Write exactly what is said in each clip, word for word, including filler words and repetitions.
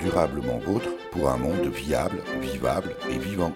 durablement vôtre pour un monde viable, vivable et vivant.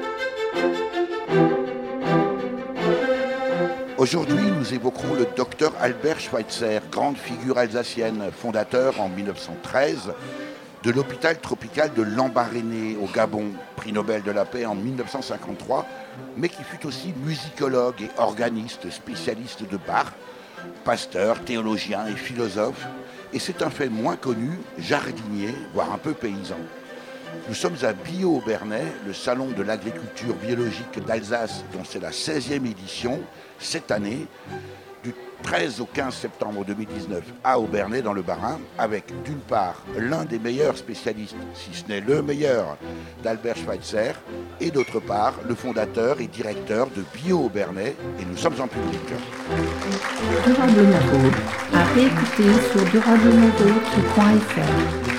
Aujourd'hui, nous évoquerons le docteur Albert Schweitzer, grande figure alsacienne, fondateur en mille neuf cent treize de l'hôpital tropical de Lambaréné au Gabon, prix Nobel de la paix en mille neuf cent cinquante-trois, mais qui fut aussi musicologue et organiste, spécialiste de Bach, pasteur, théologien et philosophe, et c'est un fait moins connu, jardinier, voire un peu paysan. Nous sommes à Biot au Bernay, le salon de l'agriculture biologique d'Alsace, dont c'est la seizième édition, cette année, du treize au quinze septembre deux mille dix-neuf à Obernai dans le Bas-Rhin, avec d'une part l'un des meilleurs spécialistes, si ce n'est le meilleur, d'Albert Schweitzer, et d'autre part le fondateur et directeur de Biot au Bernay, et nous sommes en public. Durablement Vôtre, à réécouter sur durablement vôtre point f r.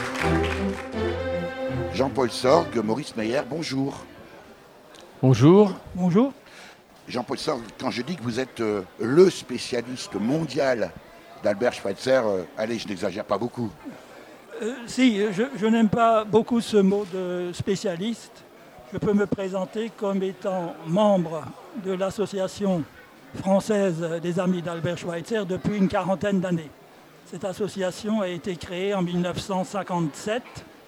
Jean-Paul Sorgue, Maurice Meyer, bonjour. Bonjour. Bonjour. Jean-Paul Sorgue, quand je dis que vous êtes euh, le spécialiste mondial d'Albert Schweitzer, euh, allez, je n'exagère pas beaucoup. Euh, si, je, je n'aime pas beaucoup ce mot de spécialiste. Je peux me présenter comme étant membre de l'association française des Amis d'Albert Schweitzer depuis une quarantaine d'années. Cette association a été créée en mille neuf cent cinquante-sept.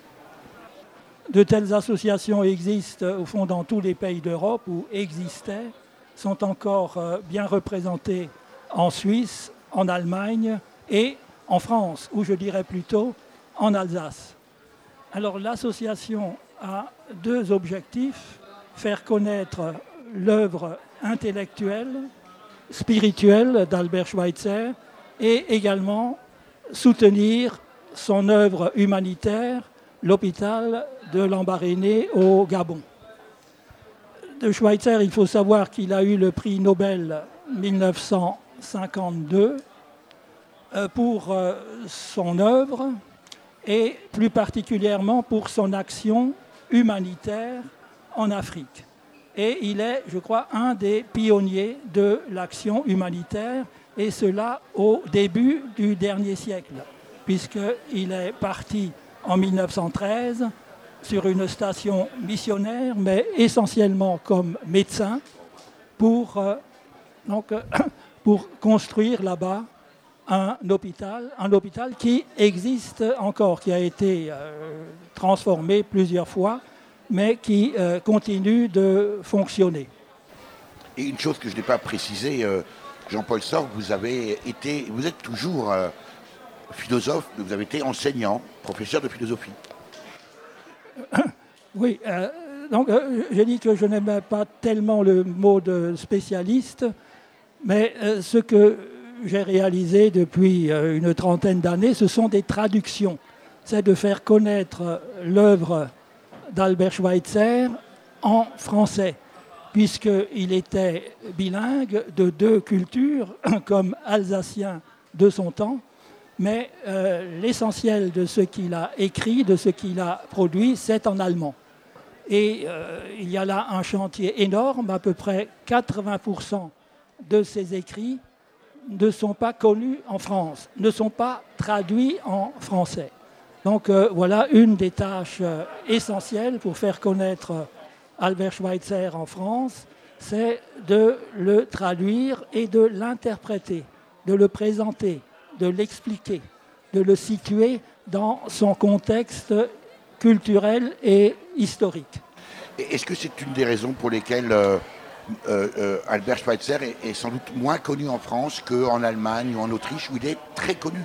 De telles associations existent au fond dans tous les pays d'Europe ou existaient, sont encore bien représentées en Suisse, en Allemagne et en France, ou je dirais plutôt en Alsace. Alors l'association a deux objectifs, faire connaître l'œuvre intellectuelle, spirituelle d'Albert Schweitzer et également soutenir son œuvre humanitaire, l'hôpital de Lambaréné au Gabon. De Schweitzer, il faut savoir qu'il a eu le prix Nobel mille neuf cent cinquante-deux pour son œuvre et plus particulièrement pour son action humanitaire en Afrique. Et il est, je crois, un des pionniers de l'action humanitaire, et cela au début du dernier siècle, puisqu'il est parti en mille neuf cent treize sur une station missionnaire, mais essentiellement comme médecin, pour, euh, donc, euh, pour construire là-bas un hôpital, un hôpital qui existe encore, qui a été euh, transformé plusieurs fois, mais qui euh, continue de fonctionner. Et une chose que je n'ai pas précisée, euh, Jean-Paul Sorgue, vous avez été, vous êtes toujours euh, philosophe, vous avez été enseignant, professeur de philosophie. Oui, euh, donc euh, j'ai dit que je n'aimais pas tellement le mot de spécialiste, mais euh, ce que j'ai réalisé depuis euh, une trentaine d'années, ce sont des traductions. C'est de faire connaître l'œuvre d'Albert Schweitzer en français, puisqu'il était bilingue de deux cultures, comme alsacien de son temps, mais euh, l'essentiel de ce qu'il a écrit, de ce qu'il a produit, c'est en allemand. Et euh, il y a là un chantier énorme, à peu près quatre-vingts pour cent de ses écrits ne sont pas connus en France, ne sont pas traduits en français. Donc euh, voilà une des tâches euh, essentielles pour faire connaître euh, Albert Schweitzer en France, c'est de le traduire et de l'interpréter, de le présenter, de l'expliquer, de le situer dans son contexte culturel et historique. Est-ce que c'est une des raisons pour lesquelles euh, euh, Albert Schweitzer est, est sans doute moins connu en France qu'en Allemagne ou en Autriche, où il est très connu?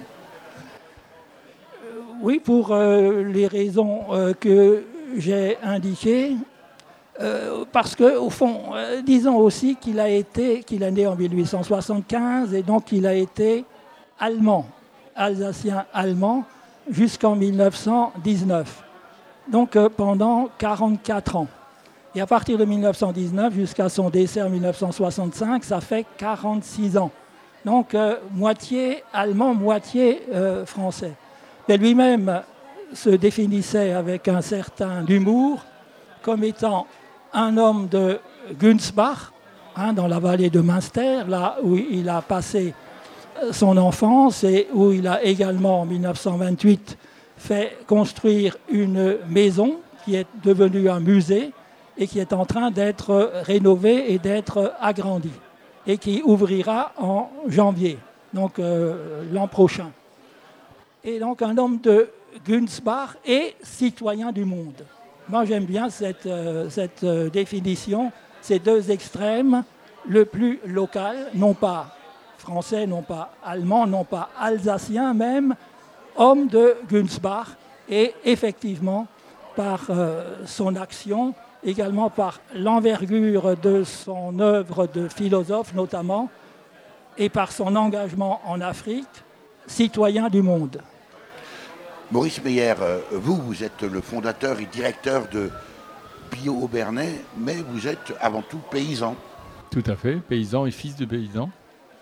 euh, Oui, pour euh, les raisons euh, que j'ai indiquées, euh, parce qu'au fond, euh, disons aussi qu'il a été, qu'il est né en mille huit cent soixante-quinze, et donc il a été allemand, alsacien allemand, jusqu'en mille neuf cent dix-neuf. Donc euh, pendant quarante-quatre ans. Et à partir de mille neuf cent dix-neuf jusqu'à son décès en mille neuf cent soixante-cinq, ça fait quarante-six ans. Donc euh, moitié allemand, moitié euh, français. Mais lui-même se définissait avec un certain humour comme étant un homme de Günzbach, hein, dans la vallée de Münster, là où il a passé son enfance et où il a également en mille neuf cent vingt-huit fait construire une maison qui est devenue un musée et qui est en train d'être rénovée et d'être agrandie et qui ouvrira en janvier, donc euh, l'an prochain. Et donc un homme de Günzbach est citoyen du monde. Moi j'aime bien cette, euh, cette euh, définition, ces deux extrêmes, le plus local, non pas français, non pas allemand, non pas alsacien même, homme de Günzbach, et effectivement par euh, son action, également par l'envergure de son œuvre de philosophe notamment, et par son engagement en Afrique, citoyen du monde. Maurice Meyer, vous, vous êtes le fondateur et directeur de Bio-Aubernais, mais vous êtes avant tout paysan. Tout à fait, paysan et fils de paysan.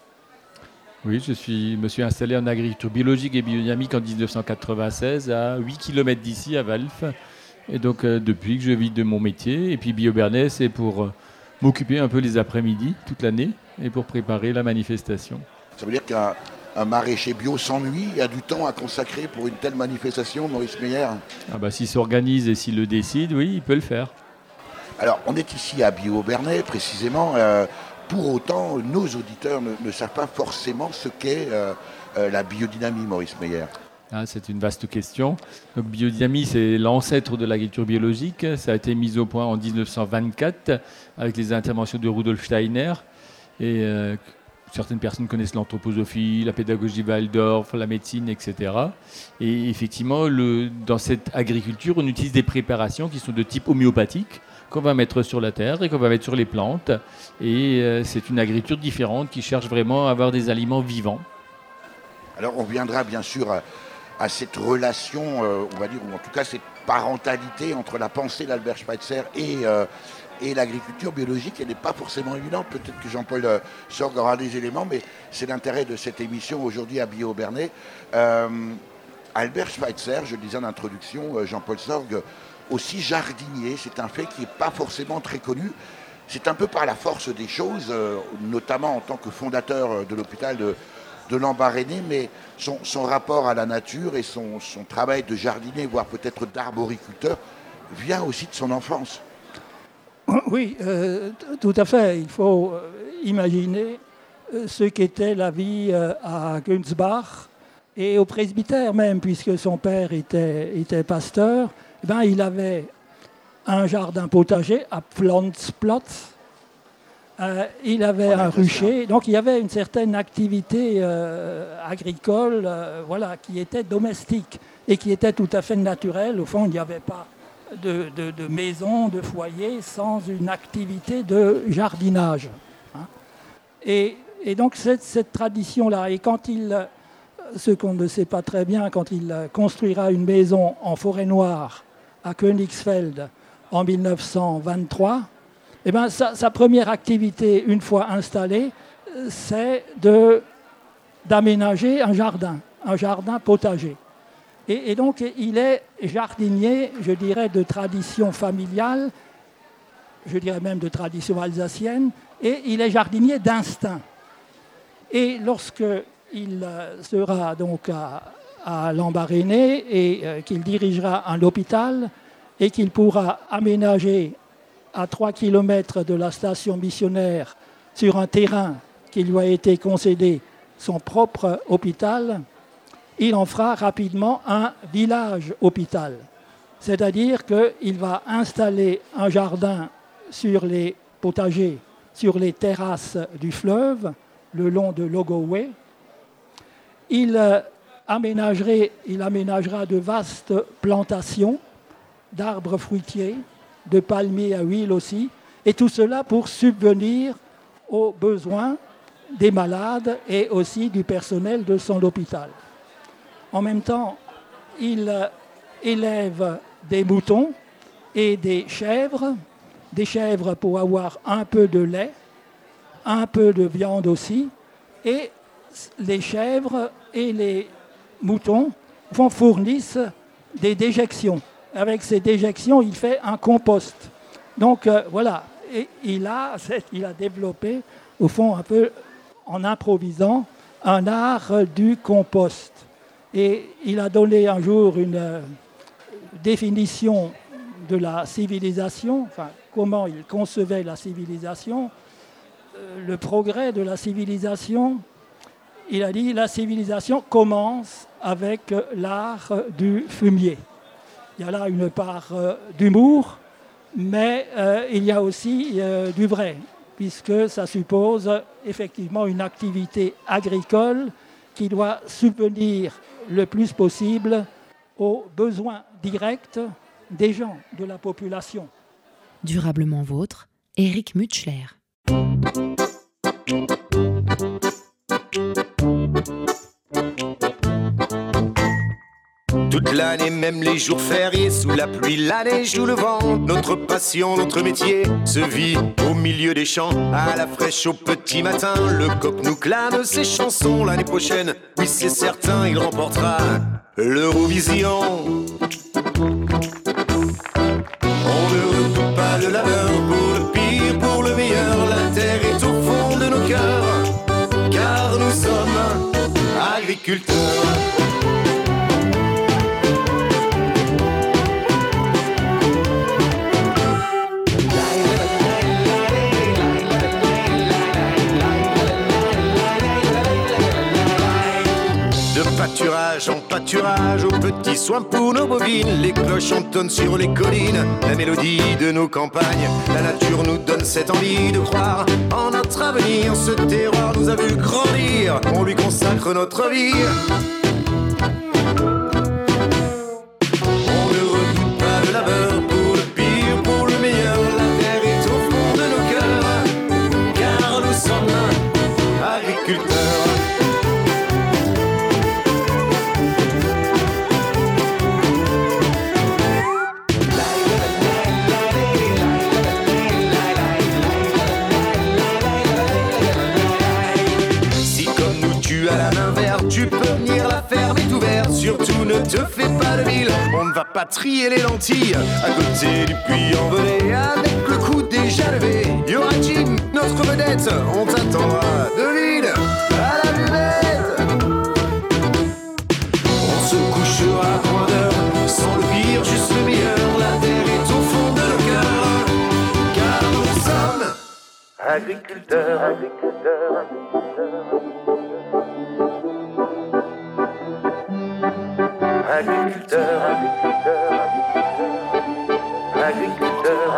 Oui, je suis, me suis installé en agriculture biologique et biodynamique en dix-neuf cent quatre-vingt-seize à huit kilomètres d'ici, à Walf. Et donc, euh, depuis que je vis de mon métier. Et puis, Bio-Aubernais, c'est pour euh, m'occuper un peu les après-midi, toute l'année, et pour préparer la manifestation. Ça veut dire qu'un un maraîcher bio s'ennuie, il y a du temps à consacrer pour une telle manifestation, Maurice Meyer? Ah bah, s'il s'organise et s'il le décide, oui, il peut le faire. Alors, on est ici à Bio-Aubernais, précisément. Euh, pour autant, nos auditeurs ne, ne savent pas forcément ce qu'est euh, euh, la biodynamie, Maurice Meyer. Ah, c'est une vaste question. Donc, biodynamie, c'est l'ancêtre de l'agriculture biologique. Ça a été mis au point en dix-neuf cent vingt-quatre avec les interventions de Rudolf Steiner. Et euh, certaines personnes connaissent l'anthroposophie, la pédagogie Waldorf, la médecine, et cetera. Et effectivement, le, dans cette agriculture, on utilise des préparations qui sont de type homéopathique, qu'on va mettre sur la terre et qu'on va mettre sur les plantes. Et euh, c'est une agriculture différente qui cherche vraiment à avoir des aliments vivants. Alors, on viendra bien sûr à, à cette relation, euh, on va dire, ou en tout cas cette parentalité entre la pensée d'Albert Schweitzer et... Euh, Et l'agriculture biologique, elle n'est pas forcément évidente. Peut-être que Jean-Paul euh, Sorgue aura des éléments, mais c'est l'intérêt de cette émission aujourd'hui à Bio-Aubernais. Euh, Albert Schweitzer, je le disais en introduction, euh, Jean-Paul Sorgue, aussi jardinier, c'est un fait qui n'est pas forcément très connu. C'est un peu par la force des choses, euh, notamment en tant que fondateur de l'hôpital de, de Lambaréné, mais son, son rapport à la nature et son, son travail de jardinier, voire peut-être d'arboriculteur, vient aussi de son enfance. Oui, euh, tout à fait. Il faut euh, imaginer euh, ce qu'était la vie euh, à Günzbach et au presbytère même, puisque son père était, était pasteur. Eh ben, il avait un jardin potager à Pflanzplatz. Euh, il avait un rucher. Donc il y avait une certaine activité euh, agricole euh, voilà, qui était domestique et qui était tout à fait naturelle. Au fond, il n'y avait pas De, de, de maisons, de foyers, sans une activité de jardinage. Hein. Et, et donc cette, cette tradition-là, et quand il, ce qu'on ne sait pas très bien, quand il construira une maison en forêt noire à Königsfeld en mille neuf cent vingt-trois, eh ben, sa, sa première activité, une fois installée, c'est de, d'aménager un jardin, un jardin potager. Et, et donc, il est jardinier, je dirais, de tradition familiale, je dirais même de tradition alsacienne, et il est jardinier d'instinct. Et lorsqu'il sera donc à, à Lambaréné et euh, qu'il dirigera un hôpital et qu'il pourra aménager à trois kilomètres de la station missionnaire, sur un terrain qui lui a été concédé, son propre hôpital, il en fera rapidement un village-hôpital. C'est-à-dire qu'il va installer un jardin sur les potagers, sur les terrasses du fleuve, le long de Logowé. Il, euh, aménagerait, il aménagera de vastes plantations d'arbres fruitiers, de palmiers à huile aussi, et tout cela pour subvenir aux besoins des malades et aussi du personnel de son hôpital. En même temps, il élève des moutons et des chèvres, des chèvres pour avoir un peu de lait, un peu de viande aussi, et les chèvres et les moutons vont fournissent des déjections. Avec ces déjections, il fait un compost. Donc euh, voilà, et il a, il a développé, au fond, un peu en improvisant, un art du compost. Et il a donné un jour une euh, définition de la civilisation, enfin comment il concevait la civilisation, euh, le progrès de la civilisation. Il a dit la civilisation commence avec l'art du fumier. Il y a là une part euh, d'humour, mais euh, il y a aussi euh, du vrai, puisque ça suppose effectivement une activité agricole qui doit subvenir le plus possible aux besoins directs des gens, de la population. Durablement vôtre, Éric Mutschler. Toute l'année, même les jours fériés, sous la pluie, la neige ou le vent, notre passion, notre métier se vit au milieu des champs, à la fraîche au petit matin. Le coq nous clame ses chansons. L'année prochaine, oui c'est certain, il remportera l'Eurovision. On ne redoute pas le labeur, pour le pire, pour le meilleur. La terre est au fond de nos cœurs, car nous sommes agriculteurs. Pâturage en pâturage, aux petits soins pour nos bovines. Les cloches entonnent sur les collines, la mélodie de nos campagnes. La nature nous donne cette envie de croire en notre avenir. Ce terroir nous a vu grandir, on lui consacre notre vie. On ne redoute pas le labeur, pour le pire, pour le meilleur. La terre est au fond de nos cœurs, car nous sommes agriculteurs. Tu peux venir, la ferme est ouverte, surtout ne te fais pas de ville. On ne va pas trier les lentilles à côté du puits envolé. Avec le coup déjà levé, y aura Jim, notre vedette. On t'attendra devine à la buvette. On se couchera à point d'heure, sans le pire, juste le meilleur. La terre est au fond de nos cœurs, car nous sommes agriculteurs, agriculteurs, agriculteurs. Agriculteur, agriculteur, agriculteur, agriculteur,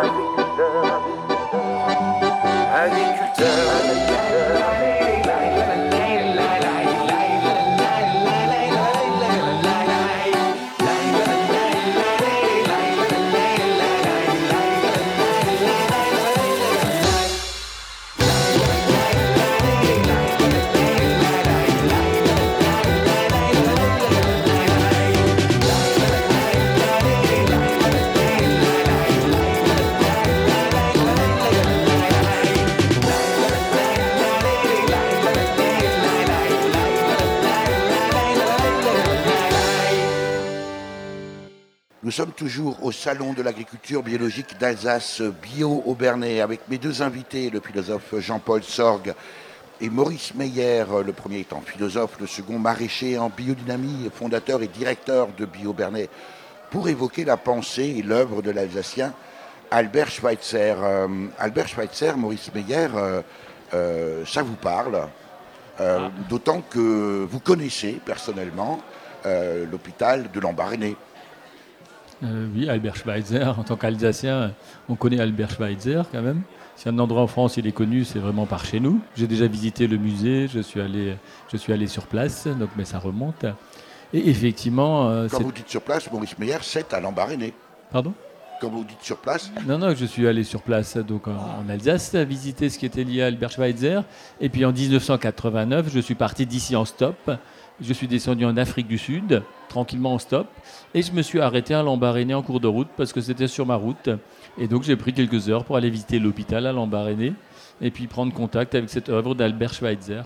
agriculteur, agriculteur, Nous sommes toujours au Salon de l'agriculture biologique d'Alsace Bio Aubernais avec mes deux invités, le philosophe Jean-Paul Sorgue et Maurice Meyer, le premier étant philosophe, le second maraîcher en biodynamie, fondateur et directeur de Bio Aubernais, pour évoquer la pensée et l'œuvre de l'Alsacien Albert Schweitzer. Euh, Albert Schweitzer, Maurice Meyer, euh, euh, ça vous parle, euh, ah. d'autant que vous connaissez personnellement euh, l'hôpital de Lambaréné. Euh, oui, Albert Schweitzer, en tant qu'Alsacien, on connaît Albert Schweitzer quand même. Si un endroit en France il est connu, c'est vraiment par chez nous. J'ai déjà visité le musée, je suis allé, je suis allé sur place, donc, mais ça remonte. Et effectivement... Euh, Quand vous dites sur place, Maurice Meyer, c'est à Lambaréné. Pardon ? Quand vous dites sur place ? Non, non, je suis allé sur place donc en, en Alsace, visiter ce qui était lié à Albert Schweitzer. Et puis en dix-neuf cent quatre-vingt-neuf, je suis parti d'ici en stop. Je suis descendu en Afrique du Sud, tranquillement en stop, et je me suis arrêté à Lambaréné en cours de route parce que c'était sur ma route. Et donc j'ai pris quelques heures pour aller visiter l'hôpital à Lambaréné et puis prendre contact avec cette œuvre d'Albert Schweitzer.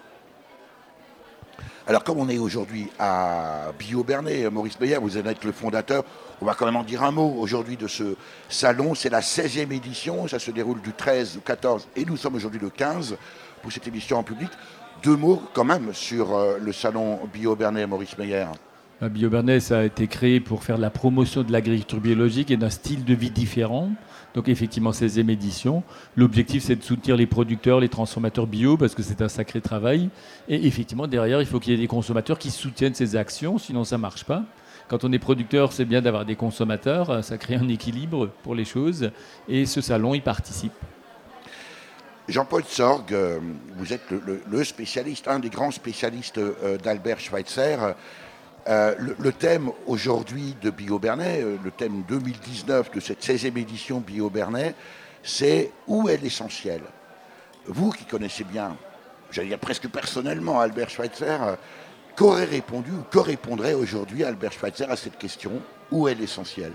Alors comme on est aujourd'hui à Bio Aubernais, Maurice Meyer, vous allez être le fondateur, on va quand même en dire un mot aujourd'hui de ce salon. C'est la seizième édition, ça se déroule du treize au quatorze et nous sommes aujourd'hui le quinze pour cette émission en public. Deux mots quand même sur euh, le salon Bio Aubernais, Maurice Meyer. BioBernay, ça a été créé pour faire de la promotion de l'agriculture biologique et d'un style de vie différent. Donc effectivement, seizième édition. L'objectif, c'est de soutenir les producteurs, les transformateurs bio, parce que c'est un sacré travail. Et effectivement, derrière, il faut qu'il y ait des consommateurs qui soutiennent ces actions, sinon ça ne marche pas. Quand on est producteur, c'est bien d'avoir des consommateurs, ça crée un équilibre pour les choses. Et ce salon y participe. Jean-Paul Sorgue, euh, vous êtes le, le, le spécialiste, un des grands spécialistes euh, d'Albert Schweitzer. Euh, le, le thème aujourd'hui de BioBernay, euh, le thème deux mille dix-neuf de cette seizième édition BioBernay, c'est où est l'essentiel. Vous qui connaissez bien, j'allais dire presque personnellement Albert Schweitzer, euh, qu'aurait répondu ou que répondrait aujourd'hui Albert Schweitzer à cette question, où est l'essentiel?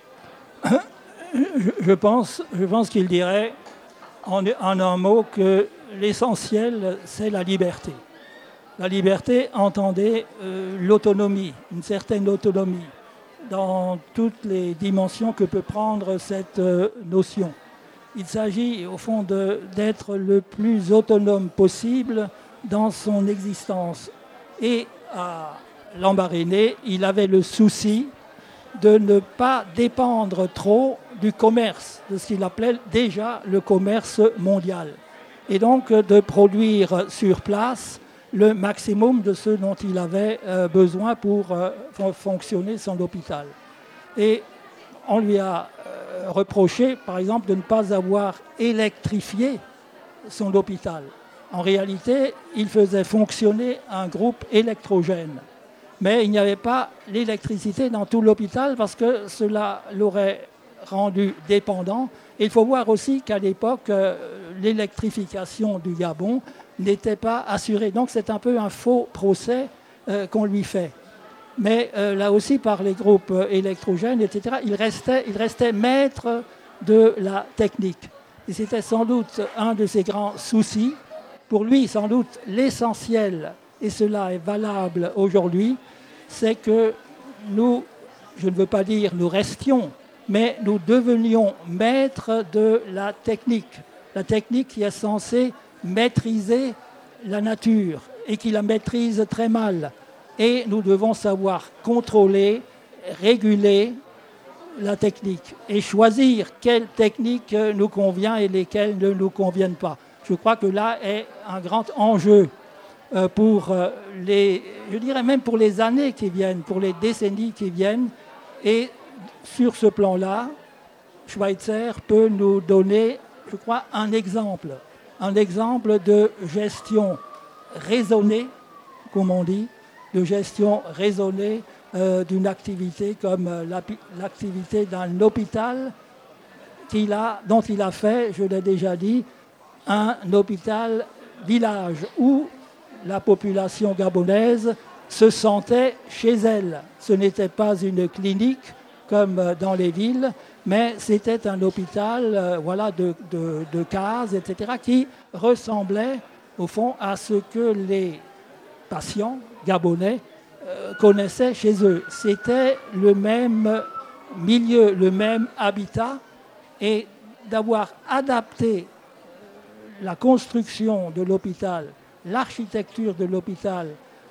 je, je pense, je pense qu'il dirait en, en un mot que l'essentiel c'est la liberté. La liberté, entendez euh, l'autonomie, une certaine autonomie dans toutes les dimensions que peut prendre cette euh, notion. Il s'agit au fond de, d'être le plus autonome possible dans son existence. Et à Lambaréné, il avait le souci de ne pas dépendre trop du commerce, de ce qu'il appelait déjà le commerce mondial. Et donc de produire sur place le maximum de ce dont il avait euh, besoin pour euh, fonctionner son hôpital. Et on lui a euh, reproché, par exemple, de ne pas avoir électrifié son hôpital. En réalité, il faisait fonctionner un groupe électrogène. Mais il n'y avait pas l'électricité dans tout l'hôpital parce que cela l'aurait rendu dépendant. Et il faut voir aussi qu'à l'époque, euh, l'électrification du Gabon n'était pas assurée. Donc c'est un peu un faux procès euh, qu'on lui fait. Mais euh, là aussi, par les groupes euh, électrogènes, et cetera, il restait, il restait maître de la technique. Et c'était sans doute un de ses grands soucis. Pour lui, sans doute, l'essentiel, et cela est valable aujourd'hui, c'est que nous, je ne veux pas dire nous restions, mais nous devenions maîtres de la technique. La technique qui est censée maîtriser la nature et qui la maîtrise très mal. Et nous devons savoir contrôler, réguler la technique et choisir quelle technique nous convient et lesquelles ne nous conviennent pas. Je crois que là est un grand enjeu pour les, je dirais même pour les années qui viennent, pour les décennies qui viennent. Et sur ce plan-là, Schweitzer peut nous donner, je crois, un exemple. Un exemple de gestion raisonnée, comme on dit, de gestion raisonnée euh, d'une activité comme euh, l'activité d'un hôpital qu'il a, dont il a fait, je l'ai déjà dit, un hôpital village où la population gabonaise se sentait chez elle. Ce n'était pas une clinique comme dans les villes, mais c'était un hôpital euh, voilà, de, de, de cases, et cetera, qui ressemblait au fond à ce que les patients gabonais euh, connaissaient chez eux. C'était le même milieu, le même habitat, et d'avoir adapté la construction de l'hôpital, l'architecture de l'hôpital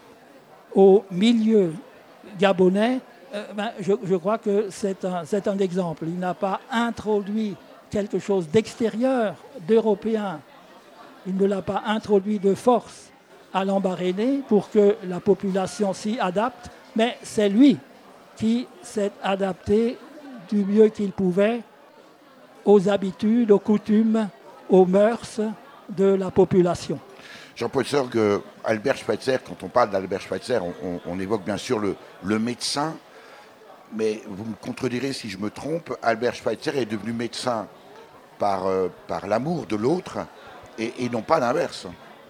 au milieu gabonais, euh, ben, je, je crois que c'est un, c'est un exemple. Il n'a pas introduit quelque chose d'extérieur, d'européen. Il ne l'a pas introduit de force à Lambaréné pour que la population s'y adapte, mais c'est lui qui s'est adapté du mieux qu'il pouvait aux habitudes, aux coutumes, aux mœurs de la population. Jean-Paul Sorgue, Albert Schweitzer, quand on parle d'Albert Schweitzer, on, on, on évoque bien sûr le, le médecin, mais vous me contredirez si je me trompe, Albert Schweitzer est devenu médecin par, euh, par l'amour de l'autre et, et non pas l'inverse.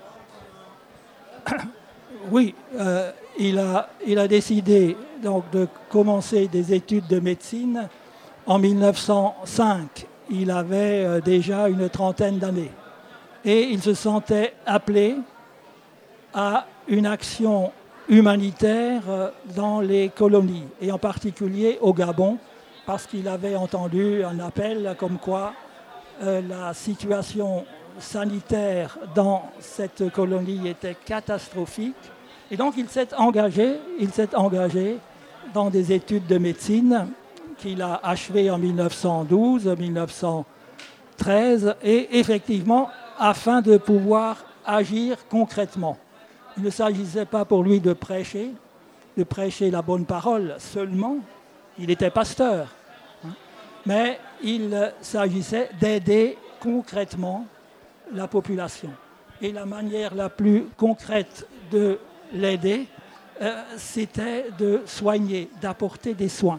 Oui, euh, il, a, il a décidé donc, de commencer des études de médecine en mille neuf cent cinq. Il avait euh, déjà une trentaine d'années. Et il se sentait appelé à une action humanitaire dans les colonies, et en particulier au Gabon, parce qu'il avait entendu un appel comme quoi euh, la situation sanitaire dans cette colonie était catastrophique. Et donc il s'est engagé, il s'est engagé dans des études de médecine qu'il a achevées en mille neuf cent douze mille neuf cent treize, et effectivement, afin de pouvoir agir concrètement. Il ne s'agissait pas pour lui de prêcher, de prêcher la bonne parole seulement, il était pasteur, hein, mais il s'agissait d'aider concrètement la population. Et la manière la plus concrète de l'aider, euh, c'était de soigner, d'apporter des soins.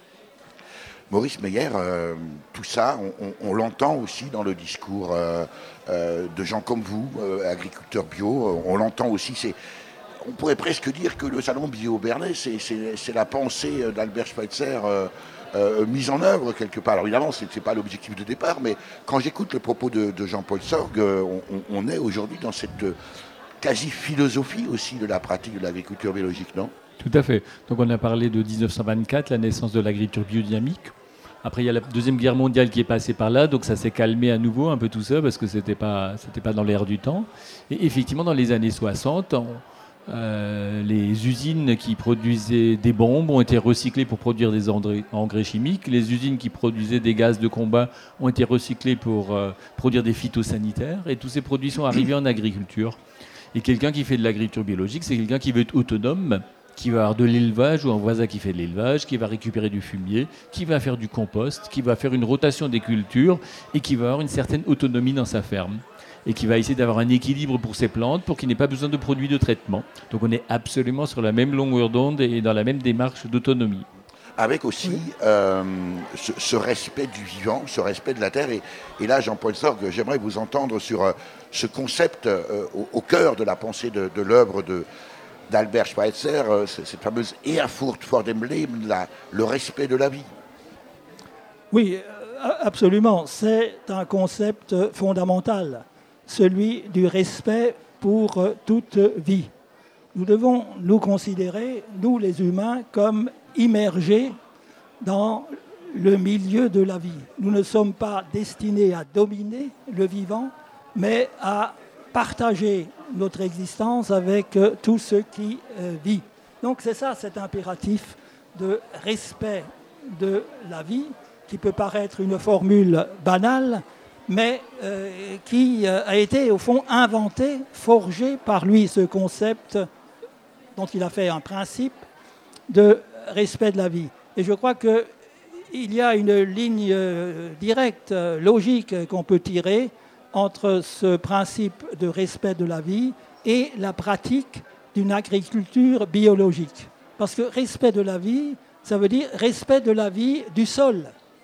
Maurice Meyer, euh, tout ça, on, on, on l'entend aussi dans le discours euh, euh, de gens comme vous, euh, agriculteurs bio, on l'entend aussi. C'est, on pourrait presque dire que le salon Bio Bernay, c'est, c'est, c'est la pensée d'Albert Schweitzer euh, euh, mise en œuvre quelque part. Alors évidemment, ce n'est pas l'objectif de départ, mais quand j'écoute le propos de, de Jean-Paul Sorgue, on, on est aujourd'hui dans cette quasi-philosophie aussi de la pratique de l'agriculture biologique, non ? Tout à fait. Donc on a parlé de dix-neuf cent vingt-quatre, la naissance de l'agriculture biodynamique. Après, il y a la Deuxième Guerre mondiale qui est passée par là, donc ça s'est calmé à nouveau un peu tout ça, parce que ce n'était pas, c'était pas dans l'air du temps. Et effectivement, dans les années soixante, on, euh, les usines qui produisaient des bombes ont été recyclées pour produire des engrais, engrais chimiques. Les usines qui produisaient des gaz de combat ont été recyclées pour euh, produire des phytosanitaires. Et tous ces produits sont arrivés en agriculture. Et quelqu'un qui fait de l'agriculture biologique, c'est quelqu'un qui veut être autonome, qui va avoir de l'élevage ou un voisin qui fait de l'élevage, qui va récupérer du fumier, qui va faire du compost, qui va faire une rotation des cultures et qui va avoir une certaine autonomie dans sa ferme et qui va essayer d'avoir un équilibre pour ses plantes pour qu'il n'ait pas besoin de produits de traitement. Donc on est absolument sur la même longueur d'onde et dans la même démarche d'autonomie. Avec aussi euh, ce, ce respect du vivant, ce respect de la terre. Et, et là, Jean-Paul Sorgue, j'aimerais vous entendre sur euh, ce concept euh, au, au cœur de la pensée de, de l'œuvre de d'Albert Schweitzer, euh, cette fameuse Ehrfurcht vor dem Leben, la, le respect de la vie. Oui, euh, absolument. C'est un concept fondamental, celui du respect pour euh, toute vie. Nous devons nous considérer, nous les humains, comme immergés dans le milieu de la vie. Nous ne sommes pas destinés à dominer le vivant, mais à partager notre existence avec euh, tout ce qui euh, vit. Donc c'est ça, cet impératif de respect de la vie, qui peut paraître une formule banale, mais euh, qui euh, a été au fond inventé, forgé par lui, ce concept dont il a fait un principe de respect de la vie. Et je crois qu'il y a une ligne euh, directe, euh, logique qu'on peut tirer entre ce principe de respect de la vie et la pratique d'une agriculture biologique. Parce que respect de la vie, ça veut dire respect de la vie du sol,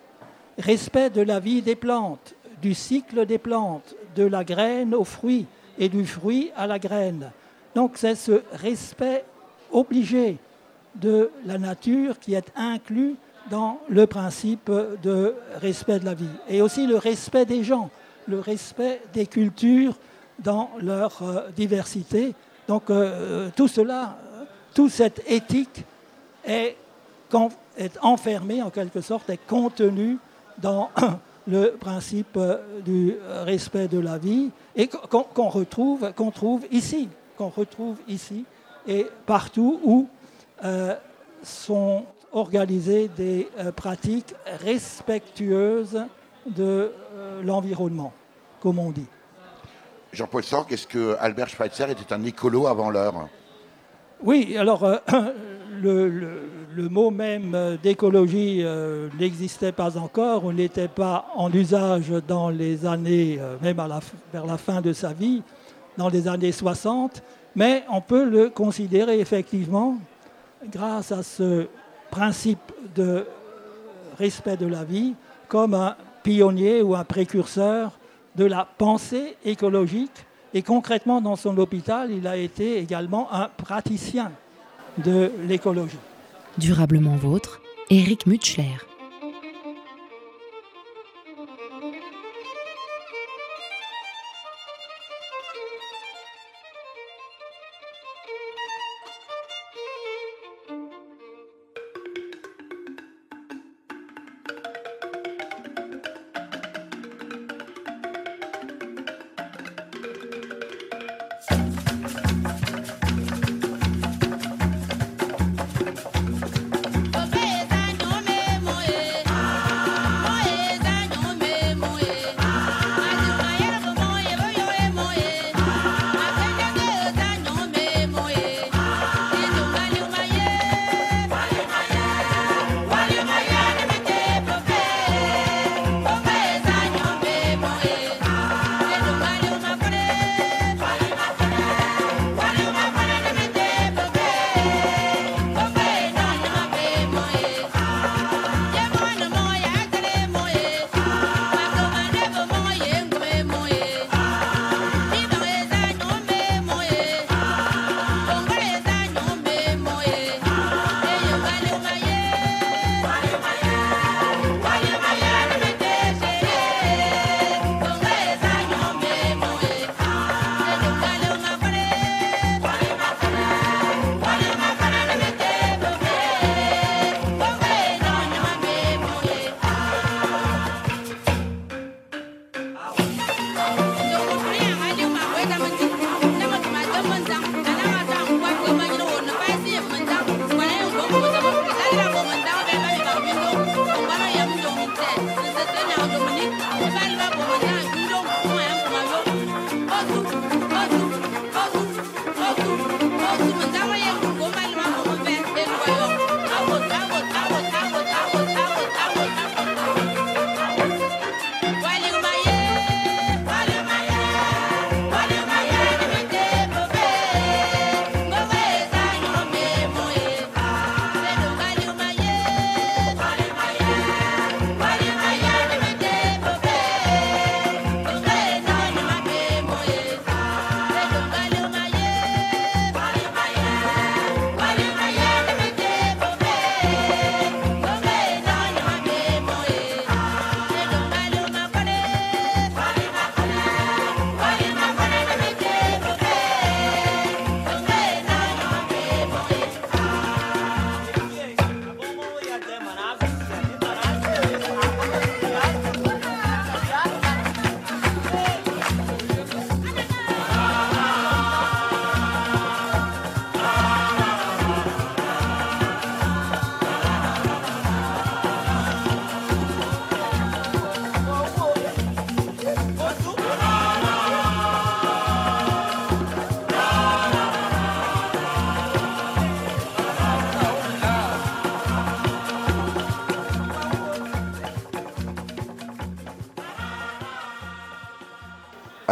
respect de la vie des plantes, du cycle des plantes, de la graine au fruit et du fruit à la graine. Donc c'est ce respect obligé de la nature qui est inclus dans le principe de respect de la vie. Et aussi le respect des gens, le respect des cultures dans leur euh, diversité. Donc euh, tout cela, toute cette éthique est, est enfermée en quelque sorte, est contenue dans le principe euh, du respect de la vie et qu'on, qu'on retrouve, qu'on trouve ici, qu'on retrouve ici et partout où euh, sont organisées des euh, pratiques respectueuses de euh, l'environnement, comme on dit. Jean-Paul Sorgue, est-ce que Albert Schweitzer était un écolo avant l'heure ? Oui, alors euh, le, le, le mot même d'écologie euh, n'existait pas encore, ou n'était pas en usage dans les années, euh, même à la, vers la fin de sa vie, dans les années soixante, mais on peut le considérer effectivement, grâce à ce principe de respect de la vie, comme un pionnier ou un précurseur de la pensée écologique. Et concrètement, dans son hôpital, il a été également un praticien de l'écologie. Durablement vôtre, Éric Mutschler.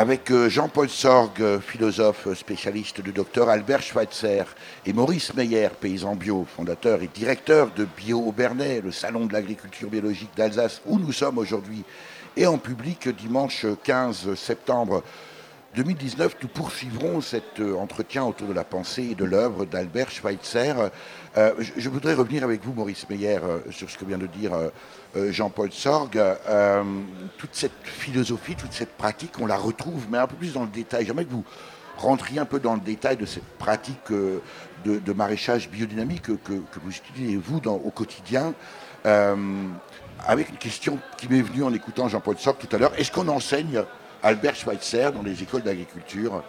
Avec Jean-Paul Sorgue, philosophe spécialiste du docteur Albert Schweitzer, et Maurice Meyer, paysan bio, fondateur et directeur de Bio au Bernay, le salon de l'agriculture biologique d'Alsace, où nous sommes aujourd'hui, et en public dimanche quinze septembre deux mille dix-neuf, nous poursuivrons cet entretien autour de la pensée et de l'œuvre d'Albert Schweitzer. Euh, je, je voudrais revenir avec vous, Maurice Meyer, euh, sur ce que vient de dire euh, Jean-Paul Sorgue. Euh, toute cette philosophie, toute cette pratique, on la retrouve, mais un peu plus dans le détail. J'aimerais que vous rentriez un peu dans le détail de cette pratique euh, de, de maraîchage biodynamique que, que, que vous utilisez, vous, dans, au quotidien. Euh, avec une question qui m'est venue en écoutant Jean-Paul Sorgue tout à l'heure. Est-ce qu'on enseigne Albert Schweitzer dans les écoles d'agriculture?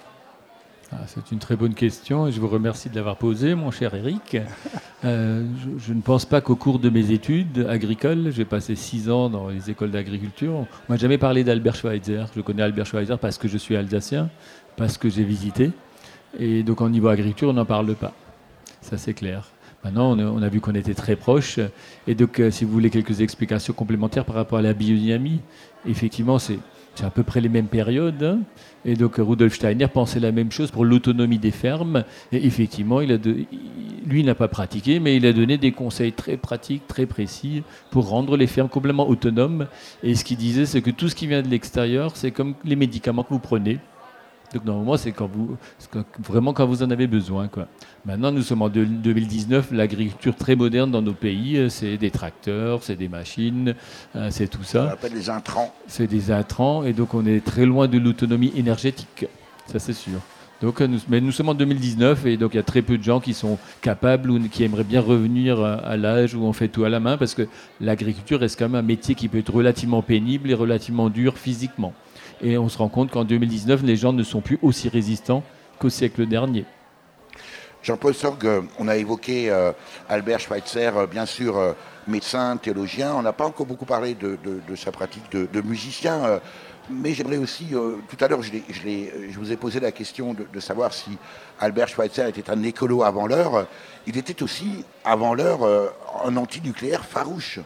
Ah, c'est une très bonne question et je vous remercie de l'avoir posée, mon cher Eric. Euh, je, je ne pense pas qu'au cours de mes études agricoles, j'ai passé six ans dans les écoles d'agriculture, on m'a jamais parlé d'Albert Schweitzer. Je connais Albert Schweitzer parce que je suis alsacien, parce que j'ai visité. Et donc, au niveau agriculture, on n'en parle pas. Ça, c'est clair. Maintenant, on a, on a vu qu'on était très proches. Et donc, euh, si vous voulez quelques explications complémentaires par rapport à la biodynamie, effectivement, c'est... C'est à peu près les mêmes périodes. Hein. Et donc Rudolf Steiner pensait la même chose pour l'autonomie des fermes. Et effectivement, il a de, lui il n'a pas pratiqué, mais il a donné des conseils très pratiques, très précis pour rendre les fermes complètement autonomes. Et ce qu'il disait, c'est que tout ce qui vient de l'extérieur, c'est comme les médicaments que vous prenez. Donc normalement, c'est quand vous, c'est vraiment quand vous en avez besoin, quoi. Maintenant, nous sommes en deux mille dix-neuf, l'agriculture très moderne dans nos pays, c'est des tracteurs, c'est des machines, c'est tout ça. On appelle les intrants. C'est des intrants, et donc on est très loin de l'autonomie énergétique, ça c'est sûr. Donc, nous, mais nous sommes en deux mille dix-neuf, et donc il y a très peu de gens qui sont capables ou qui aimeraient bien revenir à, à l'âge où on fait tout à la main, parce que l'agriculture reste quand même un métier qui peut être relativement pénible et relativement dur physiquement. Et on se rend compte qu'en deux mille dix-neuf, les gens ne sont plus aussi résistants qu'au siècle dernier. Jean-Paul Sorgue, on a évoqué euh, Albert Schweitzer, euh, bien sûr, euh, médecin, théologien. On n'a pas encore beaucoup parlé de, de, de sa pratique de, de musicien. Euh, mais j'aimerais aussi, euh, tout à l'heure, je, l'ai, je, l'ai, je vous ai posé la question de, de savoir si Albert Schweitzer était un écolo avant l'heure. Il était aussi, avant l'heure, euh, un antinucléaire farouche.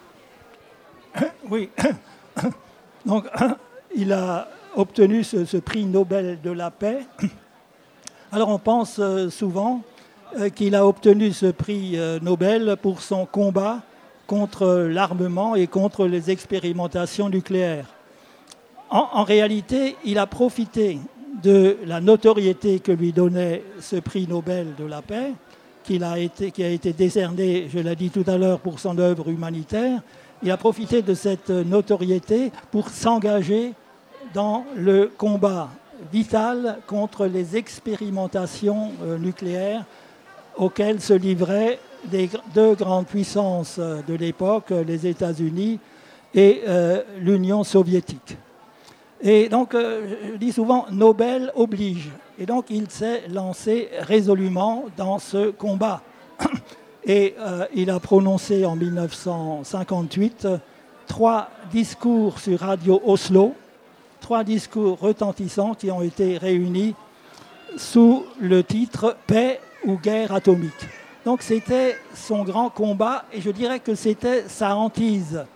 Oui. Donc, il a obtenu ce, ce prix Nobel de la paix. Alors on pense euh, souvent euh, qu'il a obtenu ce prix euh, Nobel pour son combat contre l'armement et contre les expérimentations nucléaires. En, en réalité, il a profité de la notoriété que lui donnait ce prix Nobel de la paix, qu'il a été, qui a été décerné, je l'ai dit tout à l'heure, pour son œuvre humanitaire. Il a profité de cette notoriété pour s'engager dans le combat vital contre les expérimentations euh, nucléaires auxquelles se livraient les deux grandes puissances de l'époque, les États-Unis et euh, l'Union soviétique. Et donc, euh, je dis souvent, Nobel oblige. Et donc, il s'est lancé résolument dans ce combat. Et euh, il a prononcé en dix-neuf cent cinquante-huit trois discours sur Radio Oslo, trois discours retentissants qui ont été réunis sous le titre « Paix ou guerre atomique ». Donc c'était son grand combat et je dirais que c'était sa hantise.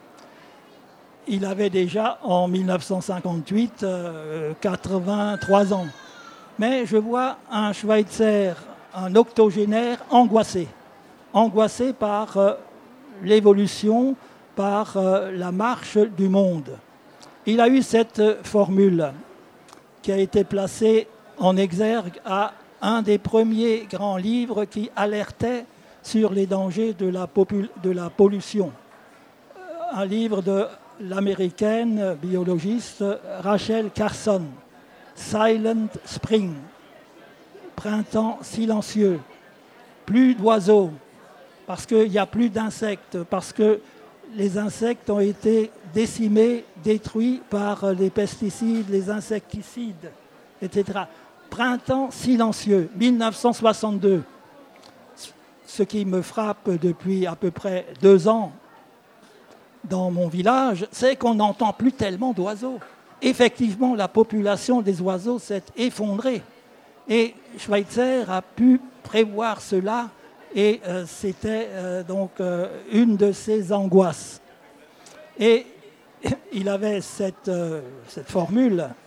Il avait déjà en dix-neuf cent cinquante-huit euh, quatre-vingt-trois ans. Mais je vois un Schweitzer, un octogénaire angoissé. Angoissé par euh, l'évolution, par euh, la marche du monde. Il a eu cette formule qui a été placée en exergue à un des premiers grands livres qui alertait sur les dangers de la, popul- de la pollution. Un livre de l'américaine biologiste Rachel Carson, Silent Spring, printemps silencieux, plus d'oiseaux, parce qu'il n'y a plus d'insectes, parce que les insectes ont été décimés, détruits par les pesticides, les insecticides, et cetera. Printemps silencieux, dix-neuf cent soixante-deux. Ce qui me frappe depuis à peu près deux ans dans mon village, c'est qu'on n'entend plus tellement d'oiseaux. Effectivement, la population des oiseaux s'est effondrée. Et Schweitzer a pu prévoir cela et euh, c'était euh, donc euh, une de ses angoisses. Et il avait cette, euh, cette formule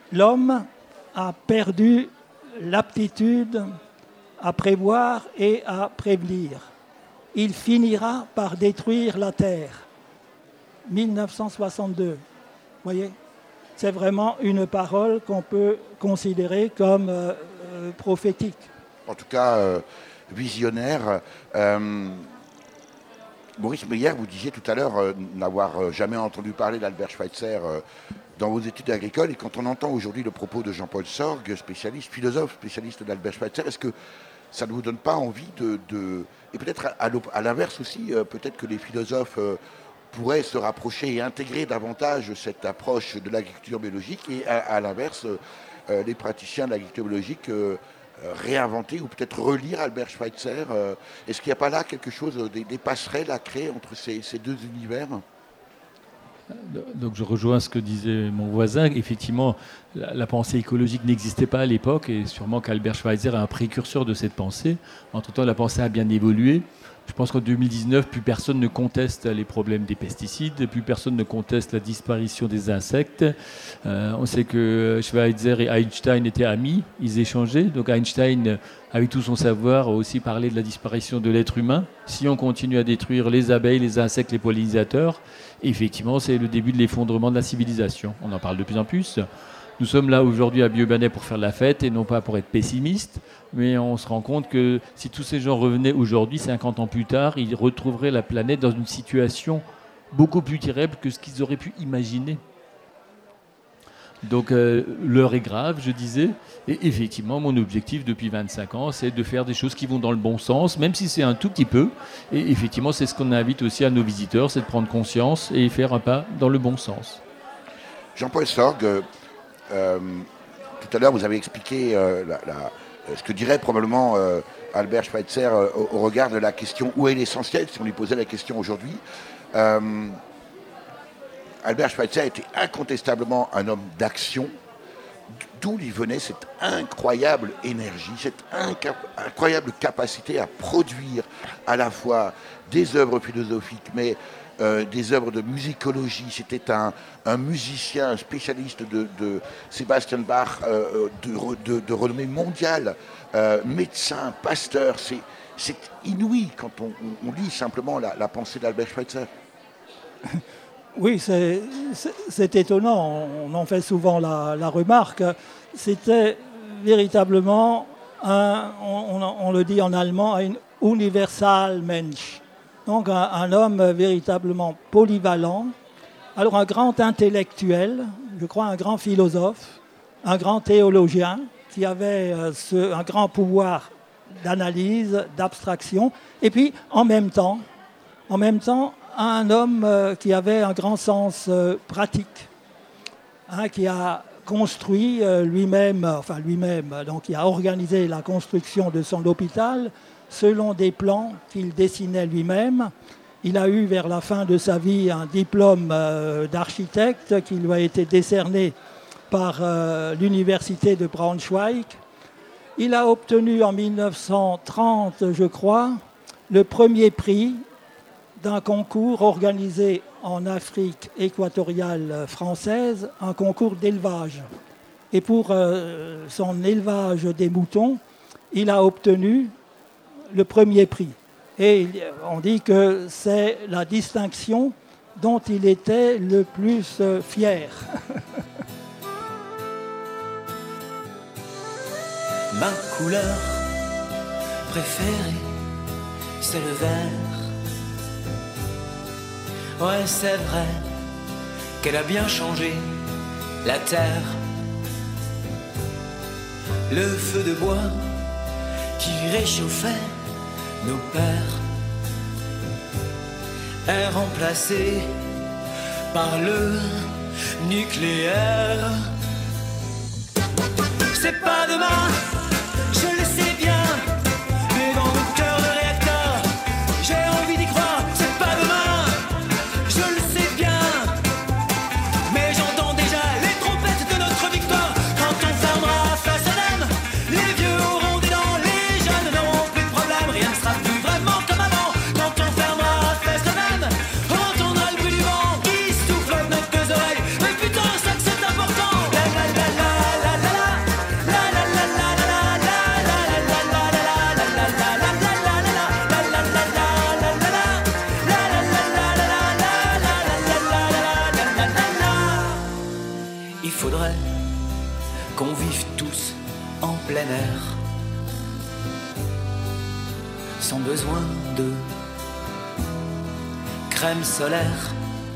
l'homme a perdu l'aptitude à prévoir et à prévenir. Il finira par détruire la Terre. mille neuf cent soixante-deux. Vous voyez ? C'est vraiment une parole qu'on peut considérer comme euh, euh, prophétique. En tout cas, euh, visionnaire. Euh, Maurice Meyer, vous disiez tout à l'heure euh, n'avoir euh, jamais entendu parler d'Albert Schweitzer euh, dans vos études agricoles. Et quand on entend aujourd'hui le propos de Jean-Paul Sorgue, spécialiste, philosophe, spécialiste d'Albert Schweitzer, est-ce que ça ne vous donne pas envie de... de et peut-être à, à l'inverse aussi, euh, peut-être que les philosophes euh, pourraient se rapprocher et intégrer davantage cette approche de l'agriculture biologique et à, à l'inverse, euh, les praticiens de l'agriculture biologique euh, euh, réinventer ou peut-être relire Albert Schweitzer. Euh, est-ce qu'il n'y a pas là quelque chose, des, des passerelles à créer entre ces, ces deux univers ? Donc je rejoins ce que disait mon voisin. Effectivement, la, la pensée écologique n'existait pas à l'époque et sûrement qu'Albert Schweitzer est un précurseur de cette pensée. Entre-temps, la pensée a bien évolué. Je pense qu'en deux mille dix-neuf, plus personne ne conteste les problèmes des pesticides, plus personne ne conteste la disparition des insectes. Euh, on sait que Schweitzer et Einstein étaient amis, ils échangeaient. Donc Einstein, avec tout son savoir, a aussi parlé de la disparition de l'être humain. Si on continue à détruire les abeilles, les insectes, les pollinisateurs, effectivement, c'est le début de l'effondrement de la civilisation. On en parle de plus en plus. Nous sommes là aujourd'hui à Biobannais pour faire la fête et non pas pour être pessimistes, mais on se rend compte que si tous ces gens revenaient aujourd'hui, cinquante ans plus tard, ils retrouveraient la planète dans une situation beaucoup plus terrible que ce qu'ils auraient pu imaginer. Donc euh, l'heure est grave, je disais, et effectivement mon objectif depuis vingt-cinq ans, c'est de faire des choses qui vont dans le bon sens, même si c'est un tout petit peu, et effectivement c'est ce qu'on invite aussi à nos visiteurs, c'est de prendre conscience et faire un pas dans le bon sens. Jean-Paul Sorgue, Euh, tout à l'heure, vous avez expliqué euh, la, la, ce que dirait probablement euh, Albert Schweitzer euh, au, au regard de la question « Où est l'essentiel ?» si on lui posait la question aujourd'hui. Euh, Albert Schweitzer était incontestablement un homme d'action, d'où lui venait cette incroyable énergie, cette inca- incroyable capacité à produire à la fois des œuvres philosophiques, mais Euh, des œuvres de musicologie. C'était un, un musicien, un spécialiste de, de Sebastian Bach, euh, de, de, de renommée mondiale, euh, médecin, pasteur. C'est, c'est inouï quand on, on lit simplement la, la pensée d'Albert Schweitzer. Oui, c'est, c'est, c'est étonnant. On en fait souvent la, la remarque. C'était véritablement, un, on, on le dit en allemand, un Universalmensch. Donc un, un homme véritablement polyvalent, alors un grand intellectuel, je crois un grand philosophe, un grand théologien, qui avait euh, ce, un grand pouvoir d'analyse, d'abstraction, et puis en même temps, en même temps un homme euh, qui avait un grand sens euh, pratique, hein, qui a construit euh, lui-même, enfin lui-même, donc qui a organisé la construction de son hôpital, selon des plans qu'il dessinait lui-même. Il a eu vers la fin de sa vie un diplôme euh, d'architecte qui lui a été décerné par euh, l'université de Braunschweig. Il a obtenu en mille neuf cent trente, je crois, le premier prix d'un concours organisé en Afrique équatoriale française, un concours d'élevage. Et pour euh, son élevage des moutons, il a obtenu le premier prix. Et on dit que c'est la distinction dont il était le plus fier. Ma couleur préférée, c'est le vert. Ouais, c'est vrai qu'elle a bien changé la terre. Le feu de bois qui réchauffait nos pères est remplacé par le nucléaire. C'est pas demain, je le sais bien, mais dans mon cœur de réacteur, j'ai envie d'y croire. C'est pas demain, je le sais bien, mais j'entends déjà les trompettes de notre victoire. Quand on fermera Fessenheim, les vieux auront des dents, les jeunes n'auront plus de problème, rien ne sera plus vraiment comme avant. Quand on fermera Fessenheim, on entendra le bruit du vent qui souffle dans nos oreilles. Mais putain, ça que c'est important. La la la la. vivent tous en plein air, sans besoin de crème solaire.